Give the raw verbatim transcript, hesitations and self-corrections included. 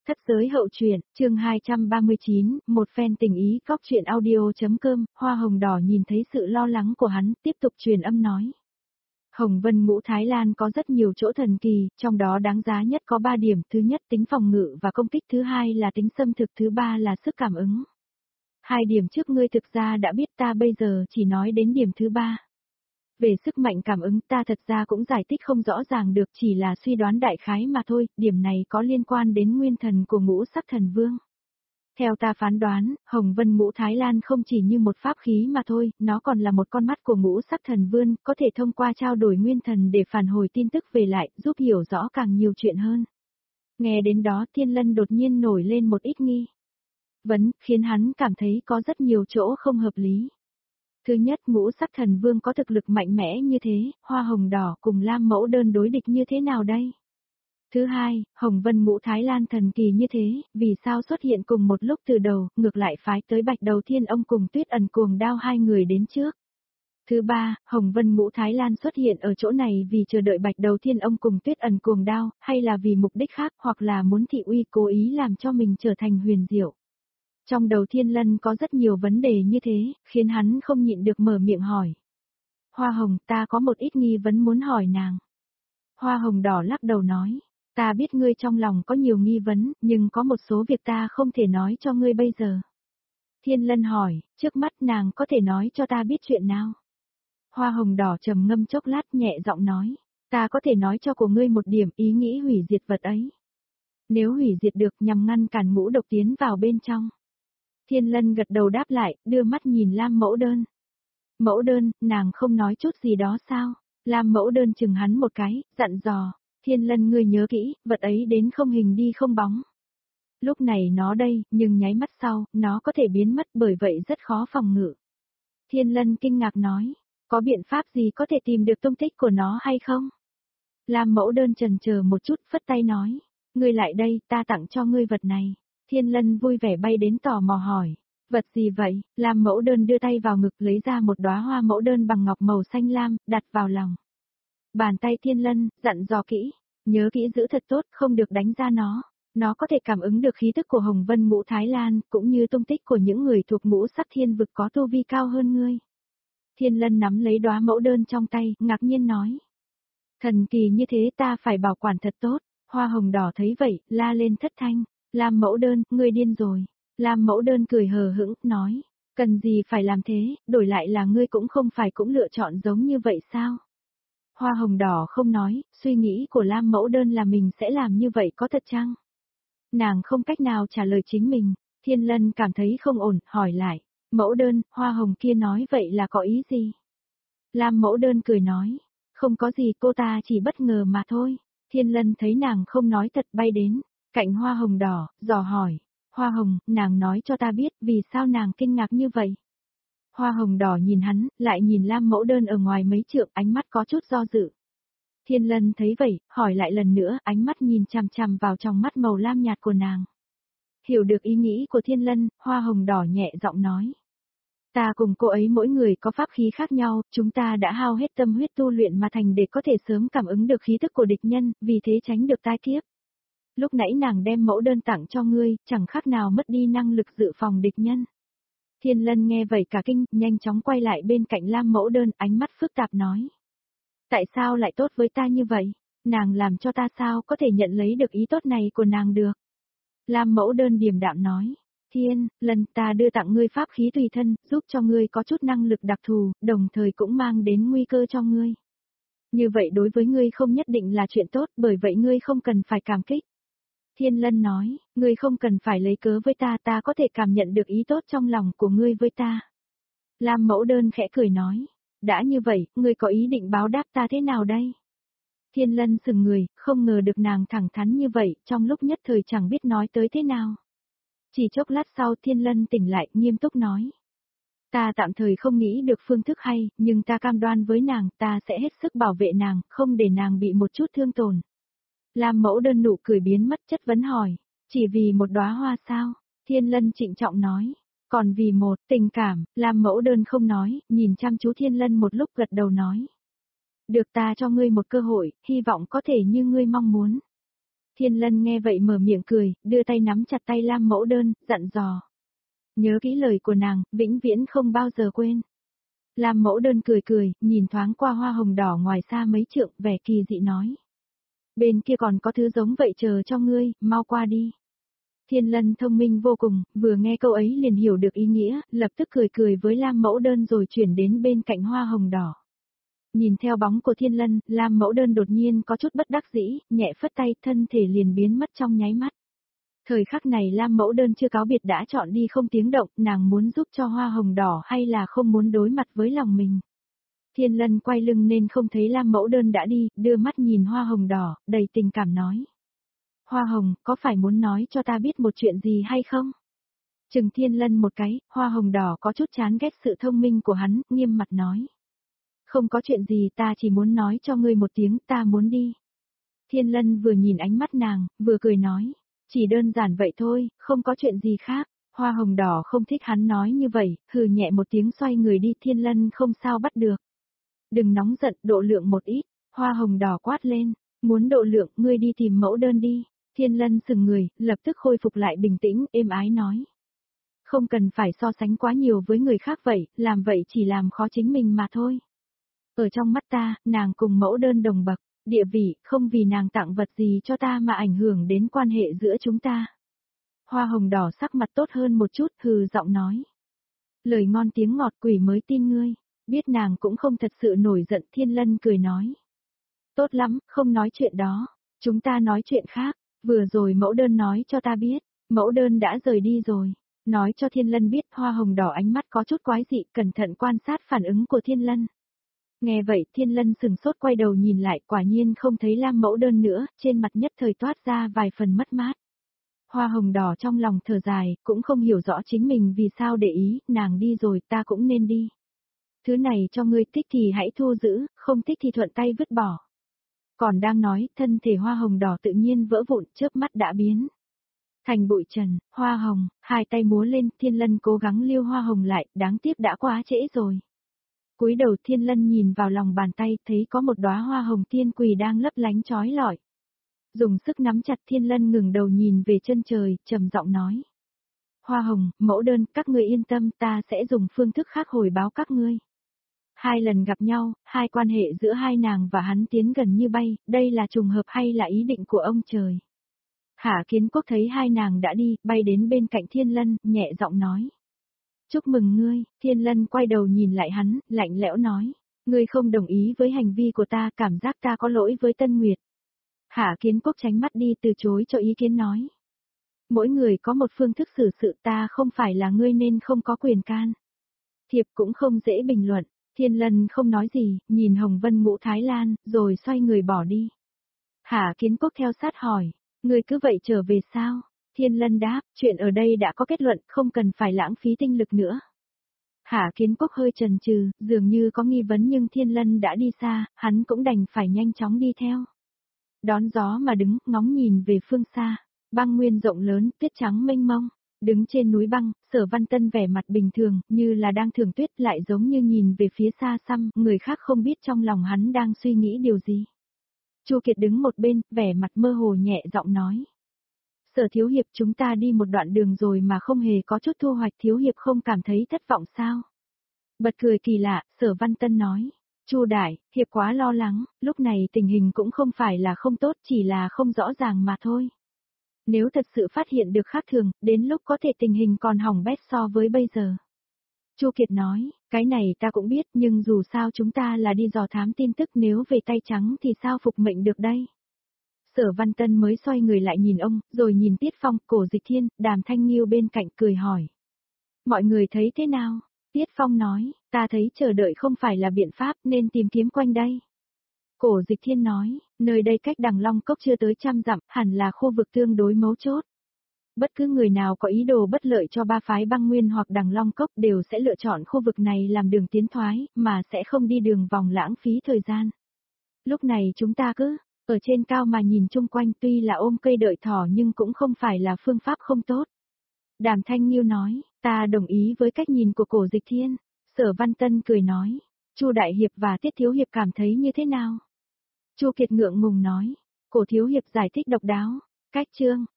Thất giới hậu truyện, chương hai trăm ba mươi chín, một phen tình ý, cóc truyện audio.com, hoa hồng đỏ nhìn thấy sự lo lắng của hắn, tiếp tục truyền âm nói. Hồng Vân Ngũ Thái Lan có rất nhiều chỗ thần kỳ, trong đó đáng giá nhất có ba điểm, thứ nhất tính phòng ngự và công kích, thứ hai là tính xâm thực, thứ ba là sức cảm ứng. Hai điểm trước ngươi thực ra đã biết, ta bây giờ chỉ nói đến điểm thứ ba. Về sức mạnh cảm ứng ta thật ra cũng giải thích không rõ ràng được, chỉ là suy đoán đại khái mà thôi, điểm này có liên quan đến nguyên thần của ngũ sắc thần vương. Theo ta phán đoán, Hồng Vân Ngũ Thái Lan không chỉ như một pháp khí mà thôi, nó còn là một con mắt của ngũ sắc thần vương, có thể thông qua trao đổi nguyên thần để phản hồi tin tức về lại, giúp hiểu rõ càng nhiều chuyện hơn. Nghe đến đó Thiên Lân đột nhiên nổi lên một ít nghi vấn, khiến hắn cảm thấy có rất nhiều chỗ không hợp lý. Thứ nhất, ngũ sắc thần vương có thực lực mạnh mẽ như thế, hoa hồng đỏ cùng Lam Mẫu Đơn đối địch như thế nào đây? Thứ hai, Hồng Vân Ngũ Thái Lan thần kỳ như thế, vì sao xuất hiện cùng một lúc từ đầu, ngược lại phái tới Bạch Đầu Thiên Ông cùng Tuyết Ẩn Cuồng Đao hai người đến trước. Thứ ba, Hồng Vân Ngũ Thái Lan xuất hiện ở chỗ này vì chờ đợi Bạch Đầu Thiên Ông cùng Tuyết Ẩn Cuồng Đao, hay là vì mục đích khác, hoặc là muốn thị uy cố ý làm cho mình trở thành huyền diệu. Trong đầu Thiên Lân có rất nhiều vấn đề như thế, khiến hắn không nhịn được mở miệng hỏi. Hoa hồng, ta có một ít nghi vấn muốn hỏi nàng. Hoa hồng đỏ lắc đầu nói, ta biết ngươi trong lòng có nhiều nghi vấn, nhưng có một số việc ta không thể nói cho ngươi bây giờ. Thiên Lân hỏi, trước mắt nàng có thể nói cho ta biết chuyện nào? Hoa hồng đỏ trầm ngâm chốc lát nhẹ giọng nói, ta có thể nói cho của ngươi một điểm, ý nghĩ hủy diệt vật ấy. Nếu hủy diệt được nhằm ngăn cản ngũ độc tiến vào bên trong. Thiên Lân gật đầu đáp lại, đưa mắt nhìn Lam Mẫu Đơn. Mẫu Đơn, nàng không nói chút gì đó sao? Lam Mẫu Đơn chừng hắn một cái, dặn dò, Thiên Lân ngươi nhớ kỹ, vật ấy đến không hình đi không bóng. Lúc này nó đây, nhưng nháy mắt sau, nó có thể biến mất, bởi vậy rất khó phòng ngự. Thiên Lân kinh ngạc nói, có biện pháp gì có thể tìm được tung tích của nó hay không? Lam Mẫu Đơn chần chờ một chút, phất tay nói, ngươi lại đây, ta tặng cho ngươi vật này. Thiên Lân vui vẻ bay đến tò mò hỏi, vật gì vậy? Lam Mẫu Đơn đưa tay vào ngực lấy ra một đóa hoa mẫu đơn bằng ngọc màu xanh lam, đặt vào lòng. Bàn tay Thiên Lân, dặn dò kỹ, nhớ kỹ giữ thật tốt, không được đánh ra nó. Nó có thể cảm ứng được khí tức của Hồng Vân Ngũ Thái Lan, cũng như tung tích của những người thuộc ngũ sắc thiên vực có tu vi cao hơn ngươi. Thiên Lân nắm lấy đóa mẫu đơn trong tay, ngạc nhiên nói. Thần kỳ như thế ta phải bảo quản thật tốt. Hoa hồng đỏ thấy vậy, la lên thất thanh. Lam Mẫu Đơn, ngươi điên rồi. Lam Mẫu Đơn cười hờ hững, nói, cần gì phải làm thế, đổi lại là ngươi cũng không phải cũng lựa chọn giống như vậy sao? Hoa hồng đỏ không nói, suy nghĩ của Lam Mẫu Đơn là mình sẽ làm như vậy có thật chăng? Nàng không cách nào trả lời chính mình, Thiên Lân cảm thấy không ổn, hỏi lại, Mẫu Đơn, hoa hồng kia nói vậy là có ý gì? Lam Mẫu Đơn cười nói, không có gì, cô ta chỉ bất ngờ mà thôi. Thiên Lân thấy nàng không nói thật bay đến cạnh hoa hồng đỏ, dò hỏi, hoa hồng, nàng nói cho ta biết vì sao nàng kinh ngạc như vậy. Hoa hồng đỏ nhìn hắn, lại nhìn Lam Mẫu Đơn ở ngoài mấy trượng, ánh mắt có chút do dự. Thiên Lân thấy vậy, hỏi lại lần nữa, ánh mắt nhìn chằm chằm vào trong mắt màu lam nhạt của nàng. Hiểu được ý nghĩ của Thiên Lân, hoa hồng đỏ nhẹ giọng nói. Ta cùng cô ấy mỗi người có pháp khí khác nhau, chúng ta đã hao hết tâm huyết tu luyện mà thành để có thể sớm cảm ứng được khí tức của địch nhân, vì thế tránh được tai kiếp. Lúc nãy nàng đem mẫu đơn tặng cho ngươi, chẳng khác nào mất đi năng lực dự phòng địch nhân. Thiên Lân nghe vậy cả kinh, nhanh chóng quay lại bên cạnh Lam Mẫu Đơn, ánh mắt phức tạp nói. Tại sao lại tốt với ta như vậy? Nàng làm cho ta sao có thể nhận lấy được ý tốt này của nàng được? Lam Mẫu Đơn điềm đạm nói. Thiên, lần ta đưa tặng ngươi pháp khí tùy thân, giúp cho ngươi có chút năng lực đặc thù, đồng thời cũng mang đến nguy cơ cho ngươi. Như vậy đối với ngươi không nhất định là chuyện tốt, bởi vậy ngươi không cần phải cảm kích. Thiên Lân nói, ngươi không cần phải lấy cớ với ta, ta có thể cảm nhận được ý tốt trong lòng của ngươi với ta. Lam Mẫu Đơn khẽ cười nói, đã như vậy, ngươi có ý định báo đáp ta thế nào đây? Thiên Lân sừng người, không ngờ được nàng thẳng thắn như vậy, trong lúc nhất thời chẳng biết nói tới thế nào. Chỉ chốc lát sau Thiên Lân tỉnh lại, nghiêm túc nói. Ta tạm thời không nghĩ được phương thức hay, nhưng ta cam đoan với nàng, ta sẽ hết sức bảo vệ nàng, không để nàng bị một chút thương tổn. Lam Mẫu Đơn nụ cười biến mất, chất vấn hỏi, chỉ vì một đóa hoa sao? Thiên Lân trịnh trọng nói, còn vì một tình cảm. Lam Mẫu Đơn không nói, nhìn chăm chú Thiên Lân một lúc gật đầu nói. Được, ta cho ngươi một cơ hội, hy vọng có thể như ngươi mong muốn. Thiên Lân nghe vậy mở miệng cười, đưa tay nắm chặt tay Lam Mẫu Đơn, dặn dò. Nhớ kỹ lời của nàng, vĩnh viễn không bao giờ quên. Lam Mẫu Đơn cười cười, nhìn thoáng qua hoa hồng đỏ ngoài xa mấy trượng, vẻ kỳ dị nói. Bên kia còn có thứ giống vậy chờ cho ngươi, mau qua đi. Thiên Lân thông minh vô cùng, vừa nghe câu ấy liền hiểu được ý nghĩa, lập tức cười cười với Lam Mẫu Đơn rồi chuyển đến bên cạnh hoa hồng đỏ. Nhìn theo bóng của Thiên Lân, Lam Mẫu Đơn đột nhiên có chút bất đắc dĩ, nhẹ phất tay, thân thể liền biến mất trong nháy mắt. Thời khắc này Lam Mẫu Đơn chưa cáo biệt đã chọn đi không tiếng động, nàng muốn giúp cho hoa hồng đỏ hay là không muốn đối mặt với lòng mình. Thiên Lân quay lưng nên không thấy Lam Mẫu Đơn đã đi, đưa mắt nhìn hoa hồng đỏ, đầy tình cảm nói. Hoa hồng, có phải muốn nói cho ta biết một chuyện gì hay không? Chừng Thiên Lân một cái, hoa hồng đỏ có chút chán ghét sự thông minh của hắn, nghiêm mặt nói. Không có chuyện gì, ta chỉ muốn nói cho ngươi một tiếng, ta muốn đi. Thiên Lân vừa nhìn ánh mắt nàng, vừa cười nói. Chỉ đơn giản vậy thôi, không có chuyện gì khác. Hoa hồng đỏ không thích hắn nói như vậy, hừ nhẹ một tiếng xoay người đi. Thiên Lân không sao bắt được. Đừng nóng giận, độ lượng một ít. Hoa hồng đỏ quát lên. Muốn độ lượng, ngươi đi tìm Mẫu Đơn đi. Thiên Lân sừng người, lập tức khôi phục lại bình tĩnh, êm ái nói. Không cần phải so sánh quá nhiều với người khác vậy, làm vậy chỉ làm khó chính mình mà thôi. Ở trong mắt ta, nàng cùng Mẫu Đơn đồng bậc, địa vị, không vì nàng tặng vật gì cho ta mà ảnh hưởng đến quan hệ giữa chúng ta. Hoa hồng đỏ sắc mặt tốt hơn một chút, hừ giọng nói. Lời ngon tiếng ngọt, quỷ mới tin ngươi, biết nàng cũng không thật sự nổi giận. Thiên Lân cười nói. Tốt lắm, không nói chuyện đó, chúng ta nói chuyện khác, vừa rồi Mẫu Đơn nói cho ta biết, Mẫu Đơn đã rời đi rồi. Nói cho Thiên Lân biết. Hoa hồng đỏ ánh mắt có chút quái dị, cẩn thận quan sát phản ứng của Thiên Lân. Nghe vậy Thiên Lân sừng sốt quay đầu nhìn lại, quả nhiên không thấy Lam Mẫu Đơn nữa, trên mặt nhất thời toát ra vài phần mất mát. Hoa hồng đỏ trong lòng thở dài, cũng không hiểu rõ chính mình vì sao để ý, nàng đi rồi ta cũng nên đi. Thứ này cho ngươi thích thì hãy thu giữ, không thích thì thuận tay vứt bỏ. Còn đang nói, thân thể hoa hồng đỏ tự nhiên vỡ vụn, chớp mắt đã biến thành bụi trần. Hoa hồng, hai tay múa lên. Thiên Lân cố gắng lưu hoa hồng lại, đáng tiếc đã quá trễ rồi. Cúi đầu Thiên Lân nhìn vào lòng bàn tay, thấy có một đóa hoa hồng thiên quỳ đang lấp lánh chói lọi. Dùng sức nắm chặt. Thiên Lân ngừng đầu nhìn về chân trời, trầm giọng nói. Hoa hồng, Mẫu Đơn, các ngươi yên tâm, ta sẽ dùng phương thức khác hồi báo các ngươi. Hai lần gặp nhau, hai quan hệ giữa hai nàng và hắn tiến gần như bay, đây là trùng hợp hay là ý định của ông trời? Hạ Kiến Quốc thấy hai nàng đã đi, bay đến bên cạnh Thiên Lân, nhẹ giọng nói. Chúc mừng ngươi. Thiên Lân quay đầu nhìn lại hắn, lạnh lẽo nói. Ngươi không đồng ý với hành vi của ta, cảm giác ta có lỗi với Tân Nguyệt. Hạ Kiến Quốc tránh mắt đi, từ chối cho ý kiến nói. Mỗi người có một phương thức xử sự, ta không phải là ngươi nên không có quyền can. Thiệp cũng không dễ bình luận. Thiên Lân không nói gì, nhìn Hồng Vân Ngũ Thái Lan, rồi xoay người bỏ đi. Hạ Kiến Quốc theo sát hỏi. Ngươi cứ vậy trở về sao? Thiên Lân đáp, chuyện ở đây đã có kết luận, không cần phải lãng phí tinh lực nữa. Hạ Kiến Quốc hơi chần chừ, dường như có nghi vấn nhưng Thiên Lân đã đi xa, hắn cũng đành phải nhanh chóng đi theo. Đón gió mà đứng, ngóng nhìn về phương xa, băng nguyên rộng lớn, tuyết trắng mênh mông. Đứng trên núi băng, Sở Văn Tân vẻ mặt bình thường, như là đang thưởng tuyết, lại giống như nhìn về phía xa xăm, người khác không biết trong lòng hắn đang suy nghĩ điều gì. Chu Kiệt đứng một bên, vẻ mặt mơ hồ nhẹ giọng nói. Sở thiếu hiệp, chúng ta đi một đoạn đường rồi mà không hề có chút thu hoạch, thiếu hiệp không cảm thấy thất vọng sao? Bật cười kỳ lạ, Sở Văn Tân nói. Chu đại, hiệp quá lo lắng, lúc này tình hình cũng không phải là không tốt, chỉ là không rõ ràng mà thôi. Nếu thật sự phát hiện được khác thường, đến lúc có thể tình hình còn hỏng bét so với bây giờ. Chu Kiệt nói, cái này ta cũng biết, nhưng dù sao chúng ta là đi dò thám tin tức, nếu về tay trắng thì sao phục mệnh được đây? Sở Văn Tân mới xoay người lại nhìn ông, rồi nhìn Tiết Phong, Cổ Dịch Thiên, Đàm Thanh Nghiêu bên cạnh cười hỏi. Mọi người thấy thế nào? Tiết Phong nói, ta thấy chờ đợi không phải là biện pháp nên tìm kiếm quanh đây. Cổ Dịch Thiên nói, nơi đây cách Đằng Long Cốc chưa tới trăm dặm, hẳn là khu vực tương đối mấu chốt. Bất cứ người nào có ý đồ bất lợi cho ba phái Băng Nguyên hoặc Đằng Long Cốc đều sẽ lựa chọn khu vực này làm đường tiến thoái, mà sẽ không đi đường vòng lãng phí thời gian. Lúc này chúng ta cứ ở trên cao mà nhìn chung quanh, tuy là ôm cây đợi thỏ nhưng cũng không phải là phương pháp không tốt. Đàm Thanh Nghiêu nói, ta đồng ý với cách nhìn của Cổ Dịch Thiên. Sở Văn Tân cười nói, Chu đại hiệp và Tiết thiếu hiệp cảm thấy như thế nào? Chu Kiệt ngượng ngùng nói, Cổ thiếu hiệp giải thích độc đáo, Cách chương